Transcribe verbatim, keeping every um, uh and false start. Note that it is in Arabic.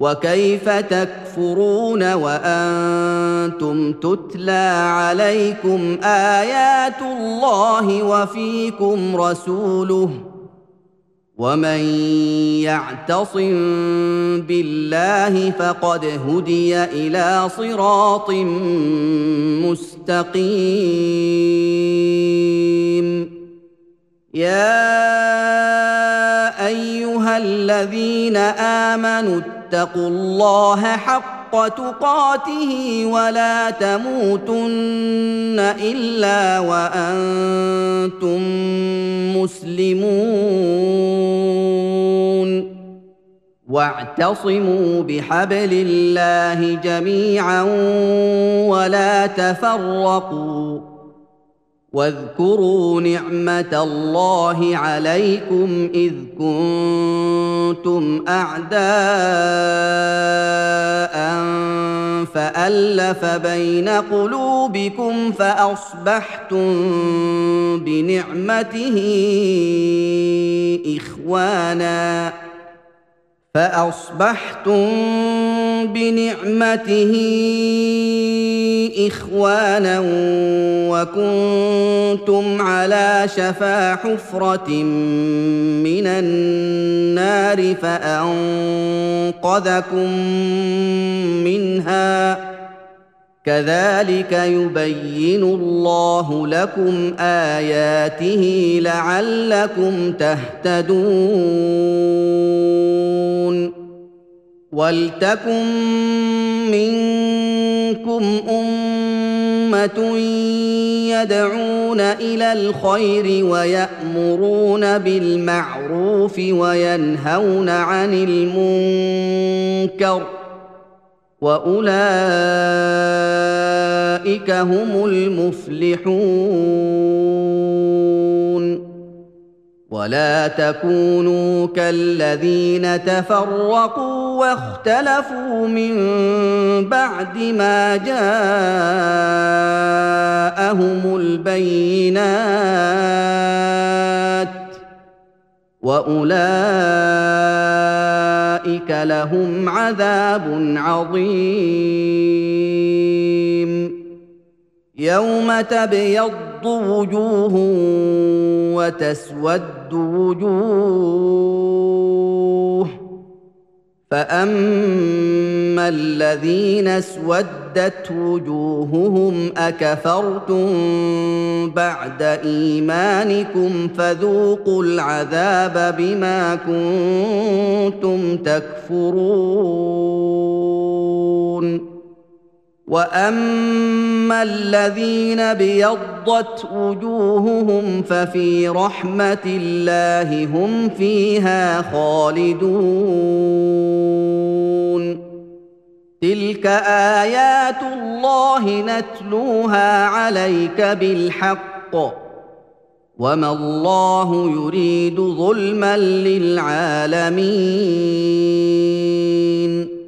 وكيف تكفرون وأنتم تتلى عليكم آيات الله وفيكم رسوله ومن يعتصم بالله فقد هدي إلى صراط مستقيم يا أيها الذين آمنوا اتقوا الله حق تقاته ولا تموتن إلا وأنتم مسلمون واعتصموا بحبل الله جميعا ولا تفرقوا واذكروا نعمة الله عليكم إذ كنتم أعداء فألف بين قلوبكم فأصبحتم بنعمته إخوانا فأصبحتم بنعمته إخوانا وكنتم على شفا حفرة من النار فأنقذكم منها كذلك يبين الله لكم آياته لعلكم تهتدون ولتكن منكم أمة يدعون إلى الخير ويأمرون بالمعروف وينهون عن المنكر وأولئك هم المفلحون ولا تكونوا كالذين تفرقوا واختلفوا من بعد ما جاءهم البينات وأولئك لهم عذاب عظيم يوم تبيض وجوه وتسود وجوه فأما الذين اسودت وجوههم أكفرتم بعد إيمانكم فذوقوا العذاب بما كنتم تكفرون وأما الذين ابيضت وجوههم ففي رحمة الله هم فيها خالدون تلك آيات الله نتلوها عليك بالحق وما الله يريد ظلما للعالمين